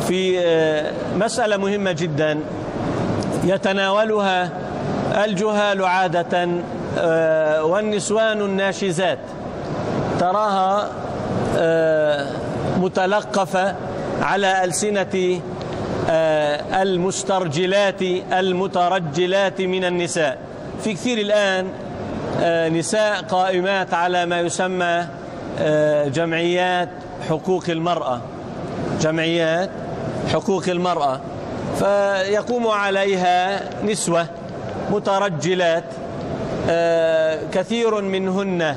في مسألة مهمة جدا يتناولها الجهال عادة والنسوان الناشزات، تراها متلقفة على ألسنة المسترجلات المترجلات من النساء. في كثير الآن نساء قائمات على ما يسمى جمعيات حقوق المرأة، جمعيات حقوق المرأة، فيقوم عليها نسوة مترجلات، كثير منهن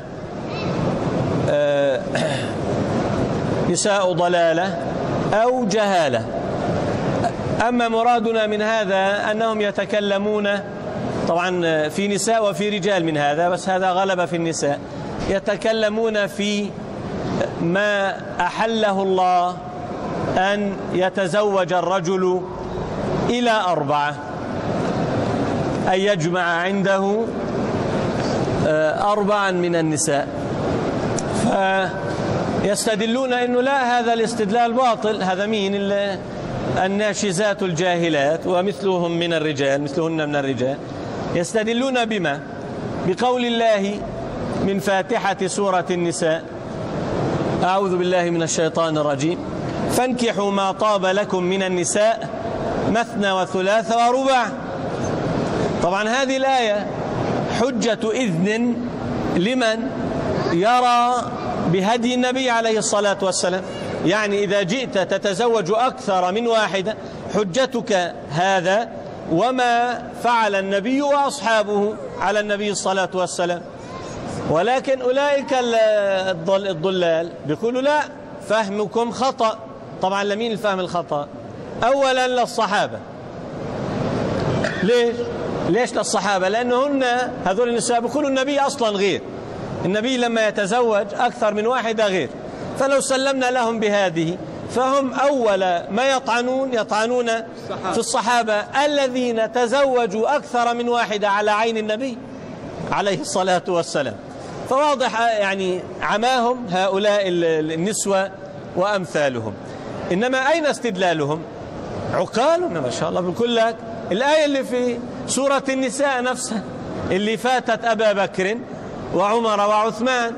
نساء ضلالة أو جهالة. أما مرادنا من هذا أنهم يتكلمون، طبعا في نساء وفي رجال من هذا، بس هذا غلب في النساء، يتكلمون في ما أحله الله أن يتزوج الرجل إلى 4، أن يجمع عنده 4 من النساء، فيستدلون أنه لا، هذا الاستدلال باطل. هذا مين؟ الناشزات الجاهلات ومثلهم من الرجال، مثلهن من الرجال. يستدلون بما؟ بقول الله من فاتحة سورة النساء: أعوذ بالله من الشيطان الرجيم، فانكحوا ما طاب لكم من النساء مثنى وثلاث ورباع. طبعا هذه الآية حجة إذن لمن يرى بهدي النبي عليه الصلاة والسلام، يعني إذا جئت تتزوج أكثر من واحدة حجتك هذا وما فعل النبي وأصحابه على النبي الصلاة والسلام. ولكن أولئك الضلال بيقولوا لا، فهمكم خطأ. طبعا لمين الفهم الخطأ؟ أولا للصحابة. ليش للصحابة؟ لأنهن هذول النساء بيقولوا النبي أصلا غير، النبي لما يتزوج أكثر من واحدة غير، فلو سلمنا لهم بهذه فهم أول ما يطعنون في الصحابة الذين تزوجوا أكثر من واحدة على عين النبي عليه الصلاة والسلام. فواضح يعني عماهم هؤلاء النسوة وأمثالهم. إنما أين استدلالهم؟ عقالنا ما شاء الله. بنقول لك الآية اللي في سورة النساء نفسها اللي فاتت أبا بكر وعمر وعثمان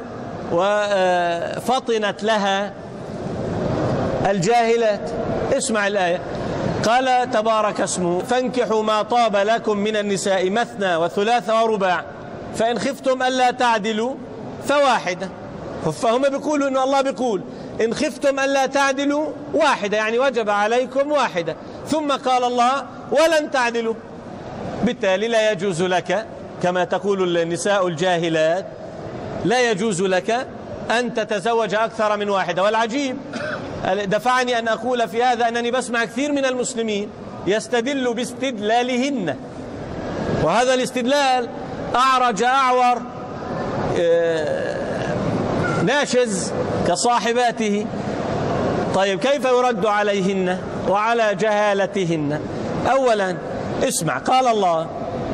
وفطنت لها الجاهلات. اسمع الآية، قال تبارك اسمه: فانكحوا ما طاب لكم من النساء مثنى وثلاث ورباع فإن خفتم ألا تعدلوا فواحدة. فهم بيقولوا إن الله بيقول إن خفتم ألا تعدلوا واحدة، يعني وجب عليكم واحدة، ثم قال الله ولن تعدلوا، بالتالي لا يجوز لك كما تقول النساء الجاهلات، لا يجوز لك أن تتزوج أكثر من واحدة. والعجيب دفعني أن أقول في هذا أنني بسمع كثير من المسلمين يستدل باستدلالهن، وهذا الاستدلال أعرج أعور ناشز كصاحباته. طيب كيف يرد عليهن وعلى جهالتهن؟ أولا اسمع، قال الله: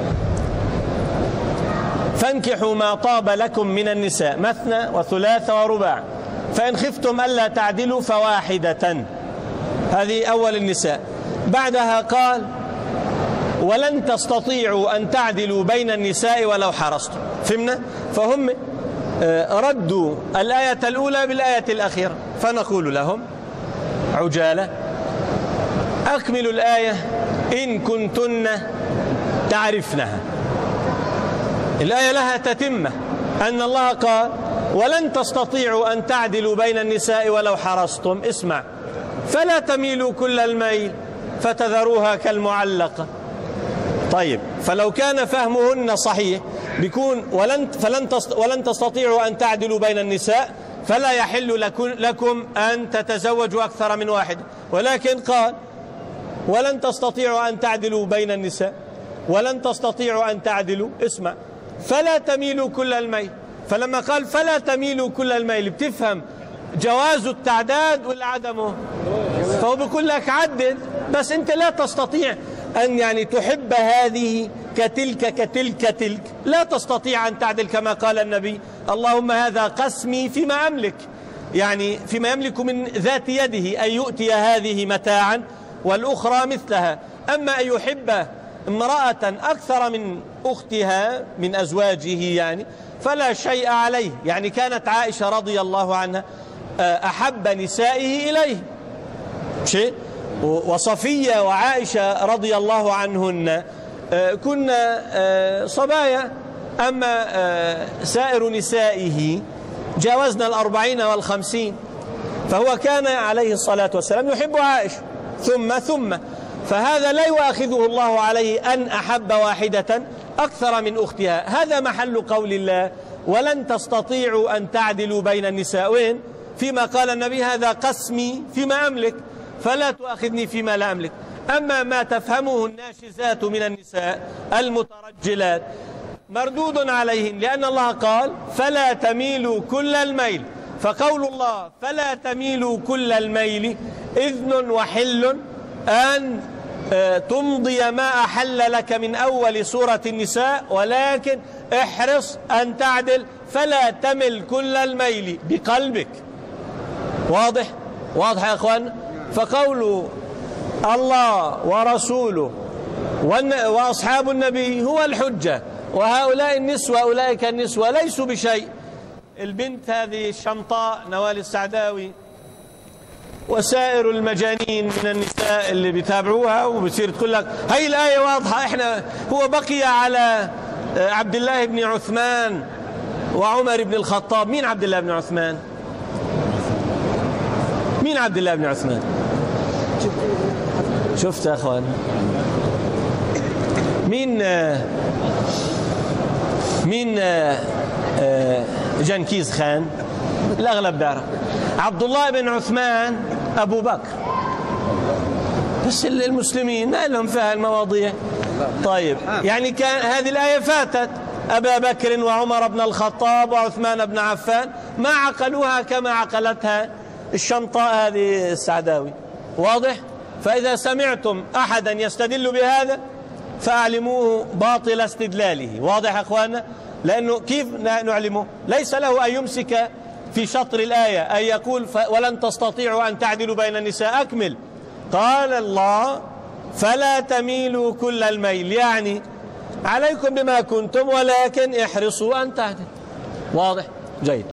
فانكحوا ما طاب لكم من النساء مثنى وثلاث ورباع فإن خفتم ألا تعدلوا فواحدة. هذه أول النساء. بعدها قال: ولن تستطيعوا أن تعدلوا بين النساء ولو حرصتم. فهمنا؟ فهم ردوا الآية الأولى بالآية الأخيرة، فنقول لهم عجالة: أكملوا الآية إن كنتن تعرفنها. الآية لها تتمة، أن الله قال: ولن تستطيعوا أن تعدلوا بين النساء ولو حرصتم. اسمع: فلا تميلوا كل الميل فتذروها كالمعلقة. طيب فلو كان فهمهن صحيح بيكون ولن تستطيعوا أن تعدلوا بين النساء، فلا يحل لكم أن تتزوجوا أكثر من واحد. ولكن قال: ولن تستطيعوا أن تعدلوا بين النساء، ولن تستطيعوا أن تعدلوا، اسمع، فلا تميلوا كل الميل. فلما قال فلا تميلوا كل الميل بتفهم جواز التعداد ولا عدمه؟ فهو بيقول لك عدد، بس أنت لا تستطيع أن يعني تحب هذه كتلك، لا تستطيع أن تعدل كما قال النبي: اللهم هذا قسمي فيما أملك. يعني فيما يملك من ذات يده أن يؤتي هذه متاعا والأخرى مثلها. أما أن يحب امرأة أكثر من أختها من أزواجه يعني فلا شيء عليه. يعني كانت عائشة رضي الله عنها أحب نسائه إليه شيء، وصفية وعائشة رضي الله عنهن كنا صبايا. أما سائر نسائه جاوزنا 40 و50، فهو كان عليه الصلاة والسلام يحب عائشة ثم فهذا لا يؤاخذه الله عليه أن أحب واحدة أكثر من أختها. هذا محل قول الله ولن تستطيعوا أن تعدلوا بين النساء. وين؟ فيما قال النبي هذا قسمي فيما أملك فلا تؤاخذني فيما لا أملك. أما ما تفهمه الناشزات من النساء المترجلات مردود عليهن، لأن الله قال فلا تميلوا كل الميل. فقول الله فلا تميلوا كل الميل إذن وحل أن تمضي ما أحل لك من أول سورة النساء، ولكن احرص أن تعدل فلا تمل كل الميل بقلبك. واضح يا أخوان؟ فقول الله ورسوله وأصحاب النبي هو الحجة، وهؤلاء النسوة أولئك النسوة ليسوا بشيء. البنت هذه الشمطاء نوال السعداوي وسائر المجانين من النساء اللي بيتابعوها وبتصير تقول لك هاي الآية واضحة، احنا هو بقي على عبد الله بن عثمان وعمر بن الخطاب. مين عبد الله بن عثمان؟ مين عبد الله بن عثمان؟ شفت يا اخوان؟ مين جنكيز خان؟ الأغلب بيعرف. عبد الله بن عثمان أبو بكر، بس المسلمين ما لهم فيها المواضيع. طيب يعني كان هذه الآية فاتت أبا بكر وعمر بن الخطاب وعثمان بن عفان، ما عقلوها كما عقلتها الشمطاء هذه السعداوي. واضح؟ فإذا سمعتم أحدا يستدل بهذا فأعلموه باطل استدلاله. واضح يا أخوانا؟ لأنه كيف نعلمه؟ ليس له أن يمسك في شطر الآية أن يقول ولن تستطيعوا أن تعدلوا بين النساء. أكمل. قال الله فلا تميلوا كل الميل، يعني عليكم بما كنتم ولكن احرصوا أن تعدلوا. واضح؟ جيد.